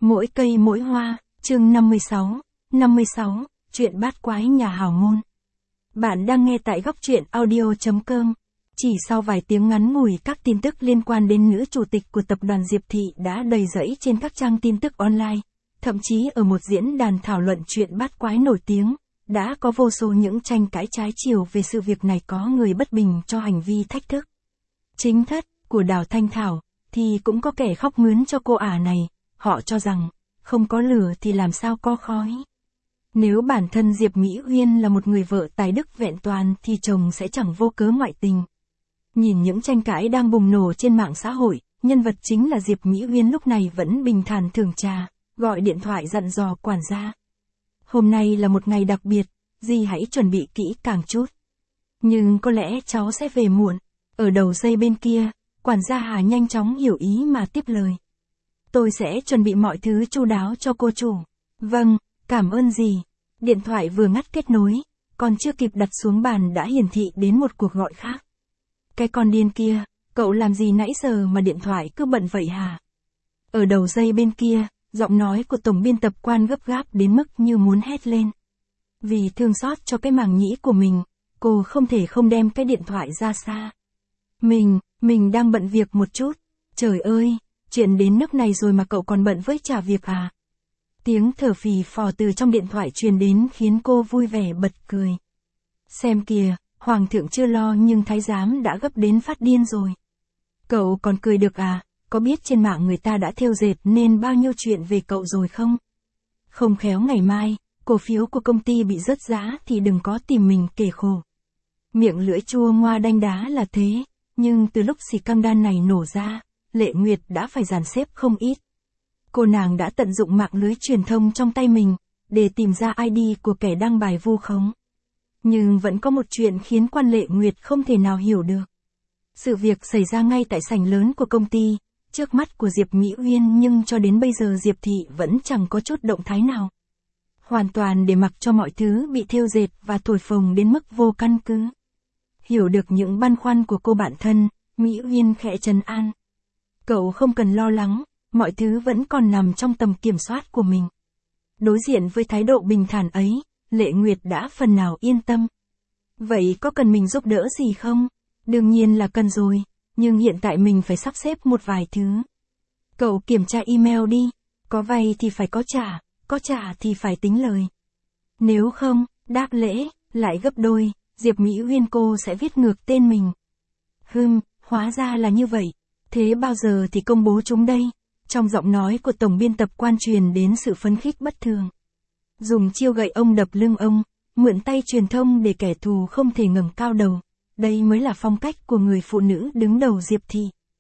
Mỗi cây mỗi hoa, chương 56, chuyện bát quái nhà hào môn. Bạn đang nghe tại góc truyện audio.com. Chỉ sau vài tiếng ngắn ngủi, các tin tức liên quan đến nữ chủ tịch của tập đoàn Diệp Thị đã đầy rẫy trên các trang tin tức online. Thậm chí ở một diễn đàn thảo luận chuyện bát quái nổi tiếng, đã có vô số những tranh cãi trái chiều về sự việc này, có người bất bình cho hành vi thách thức chính thất của Đào Thanh Thảo, thì cũng có kẻ khóc mướn cho cô ả này. Họ cho rằng, không có lửa thì làm sao có khói. Nếu bản thân Diệp Mỹ Uyên là một người vợ tài đức vẹn toàn thì chồng sẽ chẳng vô cớ ngoại tình. Nhìn những tranh cãi đang bùng nổ trên mạng xã hội, nhân vật chính là Diệp Mỹ Uyên lúc này vẫn bình thản thưởng trà, gọi điện thoại dặn dò quản gia. Hôm nay là một ngày đặc biệt, dì hãy chuẩn bị kỹ càng chút. Nhưng có lẽ cháu sẽ về muộn. Ở đầu dây bên kia, quản gia Hà nhanh chóng hiểu ý mà tiếp lời. Tôi sẽ chuẩn bị mọi thứ chu đáo cho cô chủ. Vâng, cảm ơn dì. Điện thoại vừa ngắt kết nối, còn chưa kịp đặt xuống bàn đã hiển thị đến một cuộc gọi khác. Cái con điên kia, cậu làm gì nãy giờ mà điện thoại cứ bận vậy hả? Ở đầu dây bên kia, giọng nói của tổng biên tập Quan gấp gáp đến mức như muốn hét lên. Vì thương xót cho cái màng nhĩ của mình, cô không thể không đem cái điện thoại ra xa. Mình đang bận việc một chút. Trời ơi, chuyện đến nước này rồi mà cậu còn bận với trả việc à? Tiếng thở phì phò từ trong điện thoại truyền đến khiến cô vui vẻ bật cười. Xem kìa, hoàng thượng chưa lo nhưng thái giám đã gấp đến phát điên rồi. Cậu còn cười được à? Có biết trên mạng người ta đã thêu dệt nên bao nhiêu chuyện về cậu rồi không? Không khéo ngày mai, cổ phiếu của công ty bị rớt giá thì đừng có tìm mình kể khổ. Miệng lưỡi chua ngoa đanh đá là thế, nhưng từ lúc scandal này nổ ra, Lệ Nguyệt đã phải dàn xếp không ít. Cô nàng đã tận dụng mạng lưới truyền thông trong tay mình, để tìm ra ID của kẻ đăng bài vu khống. Nhưng vẫn có một chuyện khiến quan Lệ Nguyệt không thể nào hiểu được. Sự việc xảy ra ngay tại sảnh lớn của công ty, trước mắt của Diệp Mỹ Uyên, nhưng cho đến bây giờ Diệp Thị vẫn chẳng có chút động thái nào. Hoàn toàn để mặc cho mọi thứ bị thêu dệt và thổi phồng đến mức vô căn cứ. Hiểu được những băn khoăn của cô bạn thân, Mỹ Uyên khẽ trấn an. Cậu không cần lo lắng, mọi thứ vẫn còn nằm trong tầm kiểm soát của mình. Đối diện với thái độ bình thản ấy, Lệ Nguyệt đã phần nào yên tâm. Vậy có cần mình giúp đỡ gì không? Đương nhiên là cần rồi, nhưng hiện tại mình phải sắp xếp một vài thứ. Cậu kiểm tra email đi, có vay thì phải có trả thì phải tính lời. Nếu không, đáp lễ, lại gấp đôi, Diệp Mỹ Uyên cô sẽ viết ngược tên mình. Hóa ra là như vậy. Thế bao giờ thì công bố chúng đây? Trong giọng nói của tổng biên tập Quan truyền đến sự phấn khích bất thường. Dùng chiêu gậy ông đập lưng ông, mượn tay truyền thông để kẻ thù không thể ngẩng cao đầu. Đây mới là phong cách của người phụ nữ đứng đầu Diệp Thị.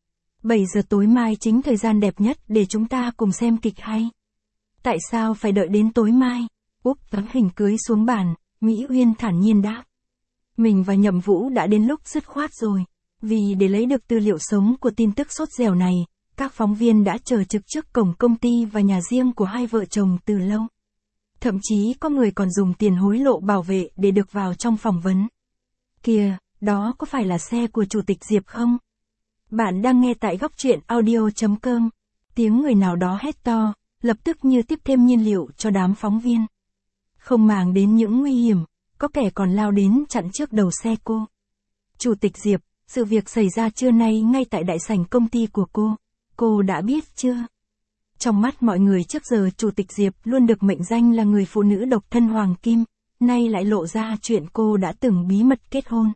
7 giờ tối mai chính thời gian đẹp nhất để chúng ta cùng xem kịch hay. Tại sao phải đợi đến tối mai? Úp tấm hình cưới xuống bàn, Mỹ Uyên thản nhiên đáp. Mình và Nhậm Vũ đã đến lúc dứt khoát rồi. Vì để lấy được tư liệu sống của tin tức sốt dẻo này, các phóng viên đã chờ trực trước cổng công ty và nhà riêng của hai vợ chồng từ lâu. Thậm chí có người còn dùng tiền hối lộ bảo vệ để được vào trong phỏng vấn. Kìa, đó có phải là xe của Chủ tịch Diệp không? Bạn đang nghe tại góc truyện audio.com. Tiếng người nào đó hét to, lập tức như tiếp thêm nhiên liệu cho đám phóng viên. Không màng đến những nguy hiểm, có kẻ còn lao đến chặn trước đầu xe cô. Chủ tịch Diệp, sự việc xảy ra trưa nay ngay tại đại sảnh công ty của cô đã biết chưa? Trong mắt mọi người trước giờ Chủ tịch Diệp luôn được mệnh danh là người phụ nữ độc thân hoàng kim, nay lại lộ ra chuyện cô đã từng bí mật kết hôn.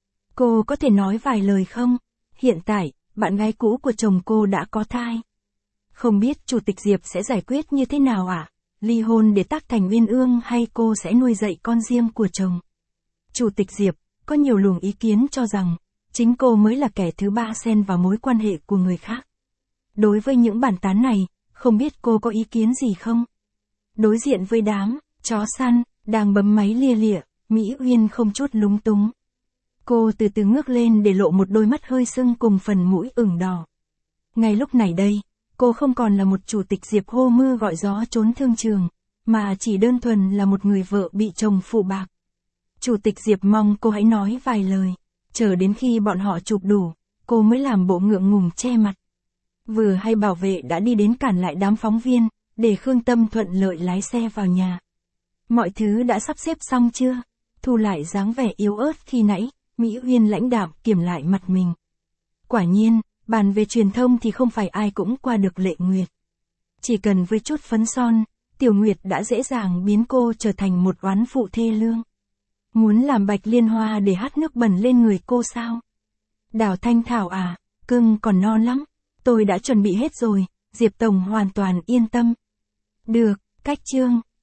Cô có thể nói vài lời không? Hiện tại, bạn gái cũ của chồng cô đã có thai. Không biết Chủ tịch Diệp sẽ giải quyết như thế nào ạ? Ly hôn để tác thành uyên ương hay cô sẽ nuôi dạy con riêng của chồng? Chủ tịch Diệp, có nhiều luồng ý kiến cho rằng, chính cô mới là kẻ thứ ba xen vào mối quan hệ của người khác. Đối với những bàn tán này, không biết cô có ý kiến gì không? Đối diện với đám chó săn đang bấm máy lia lịa, Mỹ Uyên không chút lúng túng. Cô từ từ ngước lên để lộ một đôi mắt hơi sưng cùng phần mũi ửng đỏ. Ngay lúc này đây, cô không còn là một Chủ tịch Diệp hô mưa gọi gió trốn thương trường, mà chỉ đơn thuần là một người vợ bị chồng phụ bạc. Chủ tịch Diệp mong cô hãy nói vài lời, chờ đến khi bọn họ chụp đủ, cô mới làm bộ ngượng ngùng che mặt. Vừa hay bảo vệ đã đi đến cản lại đám phóng viên, để Khương Tâm thuận lợi lái xe vào nhà. Mọi thứ đã sắp xếp xong chưa? Thu lại dáng vẻ yếu ớt khi nãy, Mỹ Uyên lãnh đạm kiểm lại mặt mình. Quả nhiên, bàn về truyền thông thì không phải ai cũng qua được Lệ Nguyệt. Chỉ cần với chút phấn son, Tiểu Nguyệt đã dễ dàng biến cô trở thành một oán phụ thê lương. Muốn làm Bạch Liên Hoa để hắt nước bẩn lên người cô sao? Đào Thanh Thảo à, cưng còn non lắm. Tôi đã chuẩn bị hết rồi, Diệp Tổng hoàn toàn yên tâm. Được, cách chương.